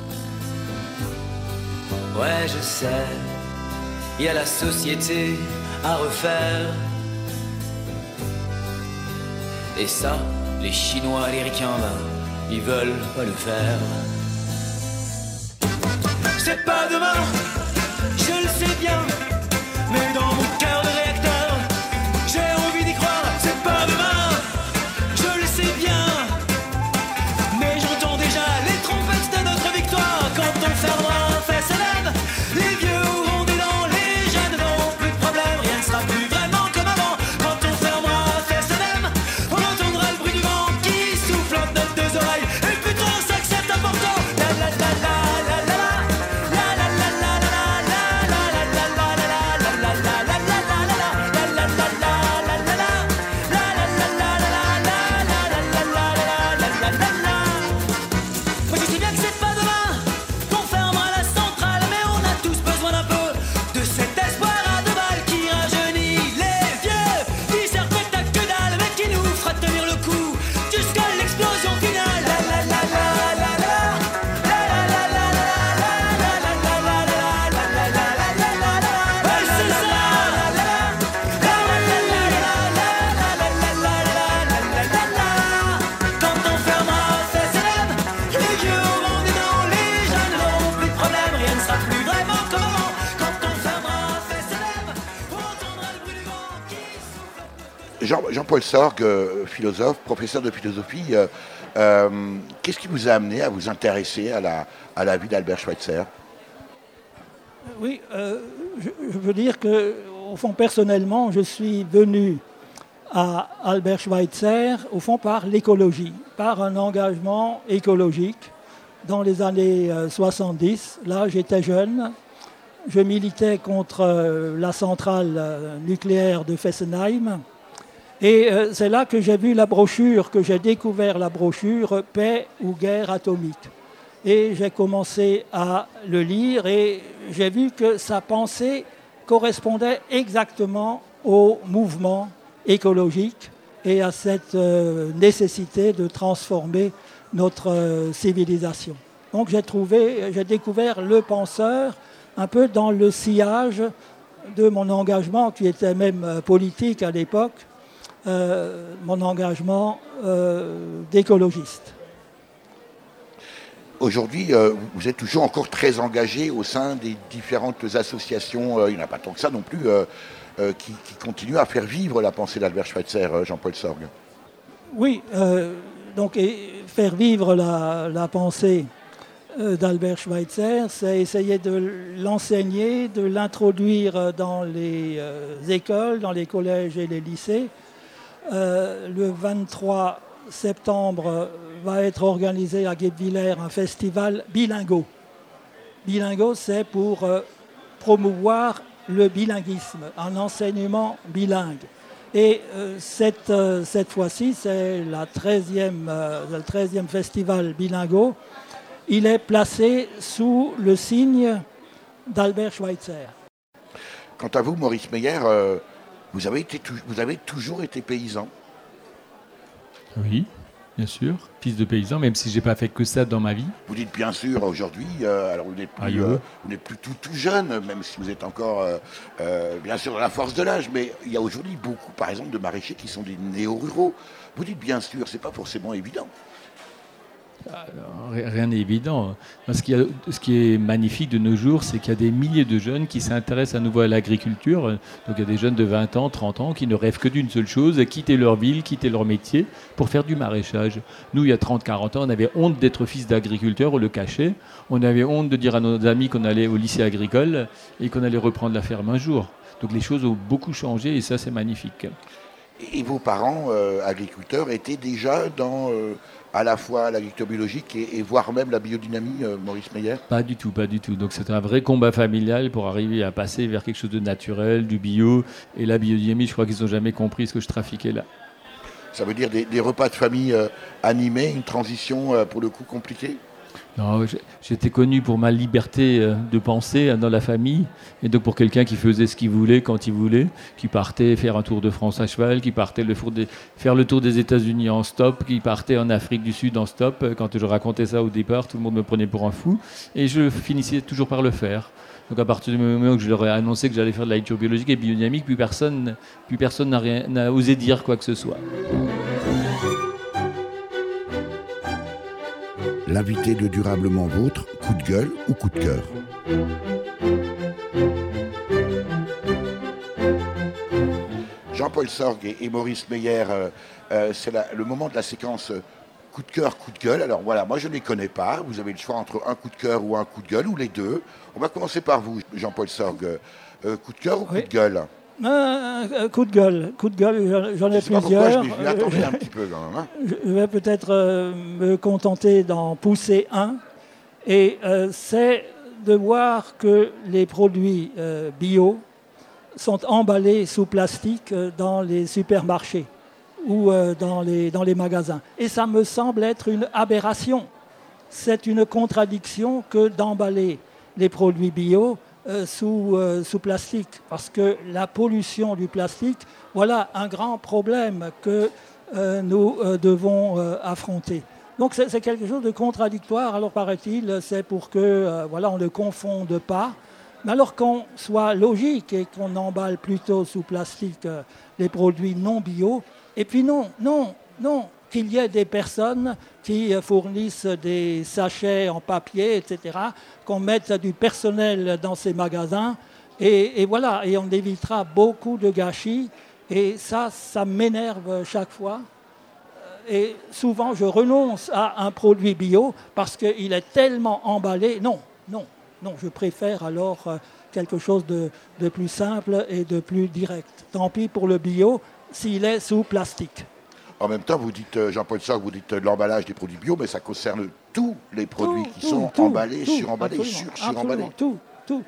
Ouais, je sais, il y a la société à refaire. Et ça, les Chinois, les Ricains, ben, ils veulent pas le faire. C'est pas demain, je le sais bien, mais dans mon cœur de réacteur, j'ai envie d'y croire. C'est pas demain, je le sais bien, mais j'entends déjà les trompettes de notre victoire. Quand on fermera, fait se lève, les vieux auront des dents, les jeunes n'auront plus de problème, rien ne sera plus vraiment comme avant. Quand on fermera, fait se lève, on entendra le bruit du vent qui souffle entre nos deux oreilles. Et putain, ça que c'est important. La la la la la la la. Jean, Jean-Paul Sorgue, euh, philosophe, professeur de philosophie, euh, euh, qu'est-ce qui vous a amené à vous intéresser à la, à la vie d'Albert Schweitzer ? Oui, euh, je, je veux dire que, au fond, personnellement, je suis venu à Albert Schweitzer, au fond, par l'écologie, par un engagement écologique. Dans les années euh, soixante-dix, là, j'étais jeune, je militais contre euh, la centrale euh, nucléaire de Fessenheim. Et euh, c'est là que j'ai vu la brochure, que j'ai découvert la brochure « Paix ou guerre atomique ». Et j'ai commencé à le lire et j'ai vu que sa pensée correspondait exactement au mouvement écologique et à cette euh, nécessité de transformer notre euh, civilisation. Donc j'ai trouvé, j'ai découvert le penseur un peu dans le sillage de mon engagement, qui était même euh, politique à l'époque, Euh, mon engagement euh, d'écologiste. Aujourd'hui, euh, vous êtes toujours encore très engagé au sein des différentes associations, euh, il n'y en a pas tant que ça non plus, euh, euh, qui, qui continuent à faire vivre la pensée d'Albert Schweitzer, euh, Jean-Paul Sorgue. Oui, euh, donc et faire vivre la, la pensée euh, d'Albert Schweitzer, c'est essayer de l'enseigner, de l'introduire dans les euh, écoles, dans les collèges et les lycées. Euh, le vingt-trois septembre va être organisé à Guebwiller un festival bilingo. Bilingo, c'est pour euh, promouvoir le bilinguisme, un enseignement bilingue. Et euh, cette, euh, cette fois-ci, c'est la treizième, euh, le treizième festival bilingo. Il est placé sous le signe d'Albert Schweitzer. Quant à vous, Maurice Meyer, euh Vous avez, été, vous avez toujours été paysan ? Oui, bien sûr, fils de paysan, même si je n'ai pas fait que ça dans ma vie. Vous dites bien sûr aujourd'hui, euh, alors vous n'êtes plus, euh, vous n'êtes plus tout, tout jeune, même si vous êtes encore euh, euh, bien sûr dans la force de l'âge, mais il y a aujourd'hui beaucoup, par exemple, de maraîchers qui sont des néo-ruraux. Vous dites bien sûr, ce n'est pas forcément évident. Alors, rien n'est évident. Ce qui, a, ce qui est magnifique de nos jours, c'est qu'il y a des milliers de jeunes qui s'intéressent à nouveau à l'agriculture. Donc il y a des jeunes de vingt ans, trente ans qui ne rêvent que d'une seule chose, quitter leur ville, quitter leur métier pour faire du maraîchage. Nous, il y a trente quarante ans, on avait honte d'être fils d'agriculteur, on le cachait. On avait honte de dire à nos amis qu'on allait au lycée agricole et qu'on allait reprendre la ferme un jour. Donc les choses ont beaucoup changé et ça, c'est magnifique. Et vos parents, euh, agriculteurs, étaient déjà dans... Euh à la fois l'agriculture biologique et, et voire même la biodynamie, euh, Maurice Meyer ? Pas du tout, pas du tout. Donc c'est un vrai combat familial pour arriver à passer vers quelque chose de naturel, du bio. Et la biodynamie, je crois qu'ils n'ont jamais compris ce que je trafiquais là. Ça veut dire des, des repas de famille euh, animés, une transition euh, pour le coup compliquée ? Non, j'étais connu pour ma liberté de penser dans la famille, et donc pour quelqu'un qui faisait ce qu'il voulait quand il voulait, qui partait faire un tour de France à cheval, qui partait le des, faire le tour des États-Unis en stop, qui partait en Afrique du Sud en stop. Quand je racontais ça au départ, tout le monde me prenait pour un fou, et je finissais toujours par le faire. Donc à partir du moment où je leur ai annoncé que j'allais faire de la lecture biologique et biodynamique, plus personne, plus personne n'a, rien, n'a osé dire quoi que ce soit. L'invité de Durablement Vôtre, coup de gueule ou coup de cœur? Jean-Paul Sorgue et, et Maurice Meyer, euh, euh, c'est la, le moment de la séquence euh, coup de cœur, coup de gueule. Alors voilà, moi je ne les connais pas. Vous avez le choix entre un coup de cœur ou un coup de gueule, ou les deux. On va commencer par vous, Jean-Paul Sorgue. Euh, coup de cœur ou coup Oui. de gueule? Un, un coup de gueule, coup de gueule, j'en ai Je sais pas plusieurs. pourquoi, je m'y attendais un petit peu quand même. Hein. Je vais peut-être euh, me contenter d'en pousser un. Et euh, c'est de voir que les produits euh, bio sont emballés sous plastique euh, dans les supermarchés ou euh, dans, les, dans les magasins. Et ça me semble être une aberration. C'est une contradiction que d'emballer les produits bio Euh, sous, euh, sous plastique, parce que la pollution du plastique, voilà un grand problème que euh, nous euh, devons euh, affronter. Donc c'est, c'est quelque chose de contradictoire. Alors paraît-il, c'est pour que euh, voilà, on ne confonde pas. Mais alors qu'on soit logique et qu'on emballe plutôt sous plastique euh, les produits non bio, et puis non, non, non, qu'il y ait des personnes qui fournissent des sachets en papier, et cetera, qu'on mette du personnel dans ces magasins, et, et voilà, et on évitera beaucoup de gâchis, et ça, ça m'énerve chaque fois. Et souvent, je renonce à un produit bio parce qu'il est tellement emballé. Non, non, non, je préfère alors quelque chose de, de plus simple et de plus direct. Tant pis pour le bio s'il est sous plastique. En même temps, vous dites, Jean-Paul Sorgue, vous dites de l'emballage des produits bio, mais ça concerne tous les produits tout, qui tout, sont tout, emballés, tout, suremballés, sur, suremballés. Tout, tout.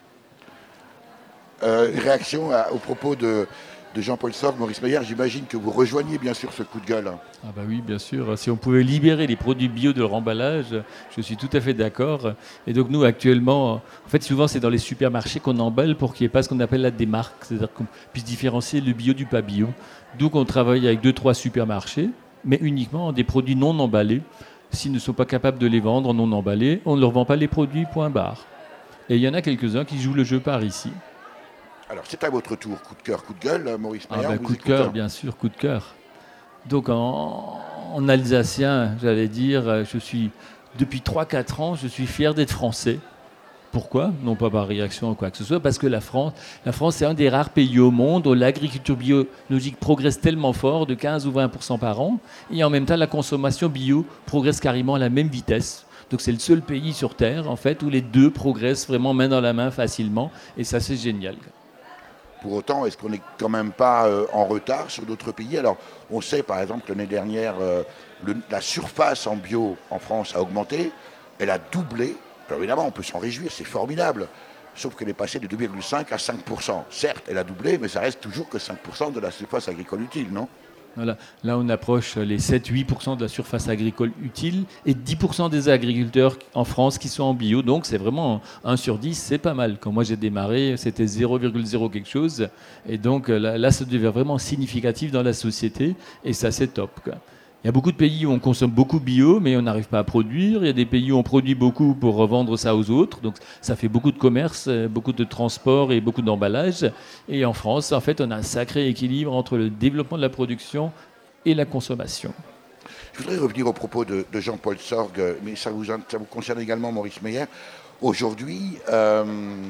Euh, réaction à, au propos de, de Jean-Paul Sorgue, Maurice Meyer, j'imagine que vous rejoignez bien sûr ce coup de gueule. Ah bah oui, bien sûr. Si on pouvait libérer les produits bio de leur emballage, je suis tout à fait d'accord. Et donc nous, actuellement, en fait, souvent, c'est dans les supermarchés qu'on emballe pour qu'il n'y ait pas ce qu'on appelle la démarque, c'est-à-dire qu'on puisse différencier le bio du pas bio. Donc on travaille avec deux, trois supermarchés, mais uniquement des produits non emballés. S'ils ne sont pas capables de les vendre non emballés, on ne leur vend pas les produits, point barre. Et il y en a quelques-uns qui jouent le jeu par ici. Alors c'est à votre tour, coup de cœur, coup de gueule, Maurice Meyer. Ah ben, coup de cœur, bien sûr, coup de cœur. Donc en, en alsacien, j'allais dire, je suis, depuis trois quatre ans, je suis fier d'être français. Pourquoi? Non pas par réaction ou quoi que ce soit, parce que la France, la France est un des rares pays au monde où l'agriculture biologique progresse tellement fort, de quinze ou vingt pour cent par an, et en même temps la consommation bio progresse carrément à la même vitesse. Donc c'est le seul pays sur Terre, en fait, où les deux progressent vraiment main dans la main facilement, et ça c'est génial. Pour autant, est-ce qu'on n'est quand même pas euh, en retard sur d'autres pays? Alors, on sait par exemple que l'année dernière, euh, le, la surface en bio en France a augmenté, elle a doublé. Alors évidemment, on peut s'en réjouir, c'est formidable. Sauf qu'elle est passée de deux virgule cinq à cinq pour cent. Certes, elle a doublé, mais ça reste toujours que cinq pour cent de la surface agricole utile, non? Voilà. Là, on approche les sept à huit pour cent de la surface agricole utile et dix pour cent des agriculteurs en France qui sont en bio. Donc, c'est vraiment un sur dix, c'est pas mal. Quand moi j'ai démarré, c'était zéro virgule zéro quelque chose. Et donc, là, là, ça devient vraiment significatif dans la société. Et ça, c'est top, quoi. Il y a beaucoup de pays où on consomme beaucoup bio, mais on n'arrive pas à produire. Il y a des pays où on produit beaucoup pour revendre ça aux autres. Donc ça fait beaucoup de commerce, beaucoup de transport et beaucoup d'emballage. Et en France, en fait, on a un sacré équilibre entre le développement de la production et la consommation. Je voudrais revenir au propos de, de Jean-Paul Sorgue, mais ça vous, ça vous concerne également, Maurice Meyer. Aujourd'hui, euh,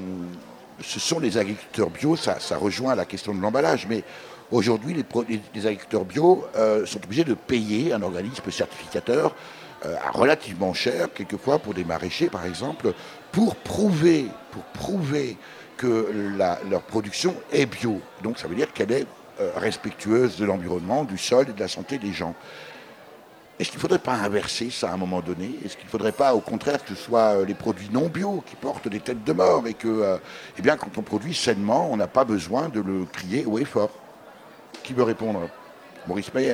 ce sont les agriculteurs bio, ça, ça rejoint la question de l'emballage, mais aujourd'hui, les, pro, les, les agriculteurs bio euh, sont obligés de payer un organisme certificateur euh, relativement cher, quelquefois pour des maraîchers par exemple, pour prouver, pour prouver que la, leur production est bio. Donc ça veut dire qu'elle est euh, respectueuse de l'environnement, du sol et de la santé des gens. Est-ce qu'il ne faudrait pas inverser ça à un moment donné? Est-ce qu'il ne faudrait pas, au contraire, que ce soit les produits non bio qui portent des têtes de mort et que, euh, eh bien, quand on produit sainement, on n'a pas besoin de le crier haut et fort? Qui veut répondre? Maurice Meyer.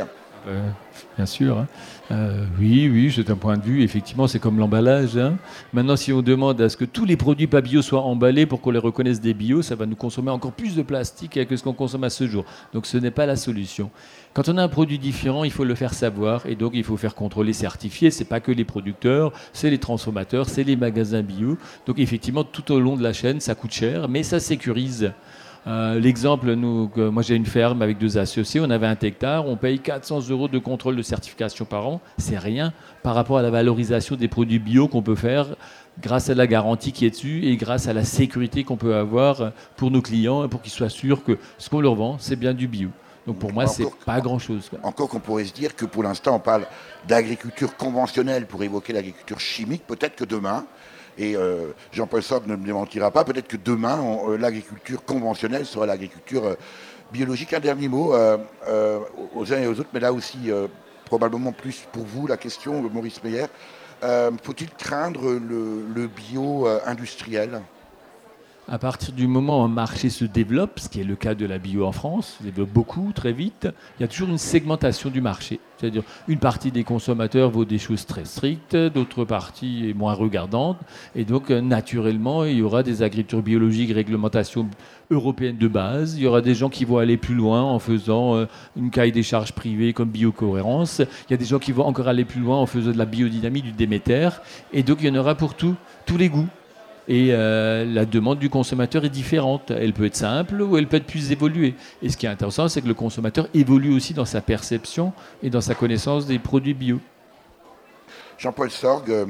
Euh, bien sûr. Hein. Euh, oui, oui, c'est un point de vue. Effectivement, c'est comme l'emballage. Hein. Maintenant, si on demande à ce que tous les produits pas bio soient emballés pour qu'on les reconnaisse des bio, ça va nous consommer encore plus de plastique que ce qu'on consomme à ce jour. Donc, ce n'est pas la solution. Quand on a un produit différent, il faut le faire savoir. Et donc, il faut faire contrôler, certifier. Ce n'est pas que les producteurs, c'est les transformateurs, c'est les magasins bio. Donc, effectivement, tout au long de la chaîne, ça coûte cher, mais ça sécurise. Euh, l'exemple, nous, que, moi j'ai une ferme avec deux associés, on avait un hectare, on paye quatre cents euros de contrôle de certification par an, c'est rien par rapport à la valorisation des produits bio qu'on peut faire grâce à la garantie qui est dessus et grâce à la sécurité qu'on peut avoir pour nos clients et pour qu'ils soient sûrs que ce qu'on leur vend, c'est bien du bio. Donc pour moi, encore, c'est pas grand-chose. Quoi. Encore qu'on pourrait se dire que pour l'instant, on parle d'agriculture conventionnelle pour évoquer l'agriculture chimique, peut-être que demain, et euh, Jean-Paul Sorgue ne me démentira pas, peut-être que demain, on, euh, l'agriculture conventionnelle sera l'agriculture euh, biologique. Un dernier mot euh, euh, aux uns et aux autres, mais là aussi, euh, probablement plus pour vous, la question, Maurice Meyer. Euh, faut-il craindre le, le bio euh, industriel ? À partir du moment où un marché se développe, ce qui est le cas de la bio en France, se développe beaucoup, très vite, il y a toujours une segmentation du marché. C'est-à-dire une partie des consommateurs vaut des choses très strictes, d'autres parties moins regardantes. Et donc, naturellement, il y aura des agricultures biologiques, réglementation européenne de base. Il y aura des gens qui vont aller plus loin en faisant euh, une cahier des charges privée comme biocohérence. Il y a des gens qui vont encore aller plus loin en faisant de la biodynamie, du Déméter. Et donc, il y en aura pour tout, tous les goûts. Et euh, la demande du consommateur est différente. Elle peut être simple ou elle peut être plus évoluée. Et ce qui est intéressant, c'est que le consommateur évolue aussi dans sa perception et dans sa connaissance des produits bio. Jean-Paul Sorgue, euh,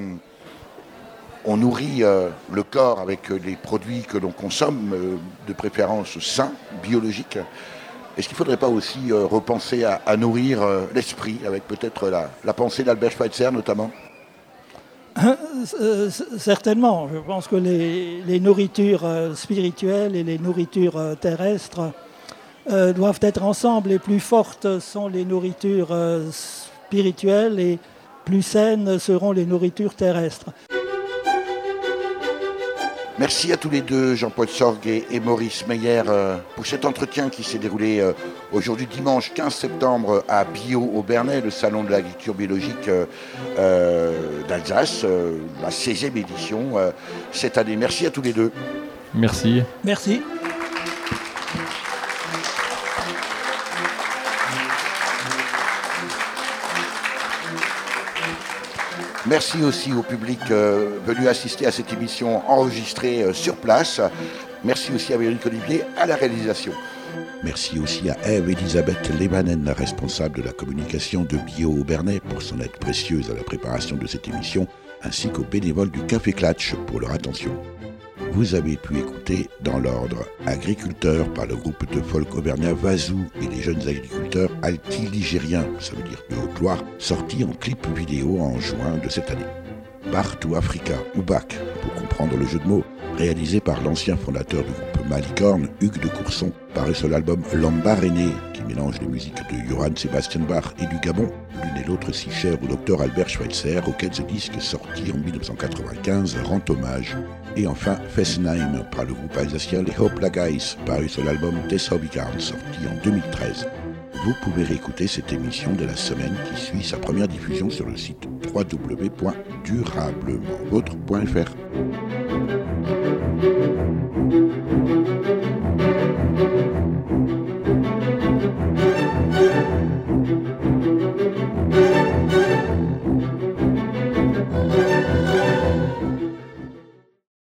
on nourrit euh, le corps avec les produits que l'on consomme, euh, de préférence sains, biologiques. Est-ce qu'il ne faudrait pas aussi euh, repenser à, à nourrir euh, l'esprit, avec peut-être la, la pensée d'Albert Schweitzer notamment ? Euh, certainement. Je pense que les, les nourritures euh, spirituelles et les nourritures euh, terrestres euh, doivent être ensemble. Les plus fortes sont les nourritures euh, spirituelles et plus saines seront les nourritures terrestres. Merci à tous les deux, Jean-Paul Sorgue et, et Maurice Meyer, euh, pour cet entretien qui s'est déroulé euh, aujourd'hui dimanche quinze septembre à Bio au Bernay, le salon de l'agriculture biologique euh, euh, d'Alsace, euh, la seizième édition euh, cette année. Merci à tous les deux. Merci. Merci. Merci aussi au public euh, venu assister à cette émission enregistrée euh, sur place. Merci aussi à Véronique Olivier à la réalisation. Merci aussi à Ève-Elisabeth Lebanen, responsable de la communication de Bio au Bernay, pour son aide précieuse à la préparation de cette émission, ainsi qu'aux bénévoles du Café Clatch pour leur attention. Vous avez pu écouter dans l'ordre Agriculteurs par le groupe de folk auvergnat Vazou et les jeunes agriculteurs altiligériens, ça veut dire de Haute-Loire, sortis en clip vidéo en juin de cette année. Partout Africa, ou B A C, pour comprendre le jeu de mots, réalisé par l'ancien fondateur du groupe Malicorne, Hugues de Courson, paru sur l'album Lambaréné, qui mélange les musiques de Johann Sebastian Bach et du Gabon, l'une et l'autre si chère au docteur Albert Schweitzer, auquel ce disque sorti en dix-neuf cent quatre-vingt-quinze rend hommage. Et enfin Fessenheim, par le groupe alsacien Les Hoplagais, paru sur l'album Des Hobbygarn, sorti en deux mille treize. Vous pouvez réécouter cette émission de la semaine qui suit sa première diffusion sur le site w w w point durablement vôtre point f r. Thank you.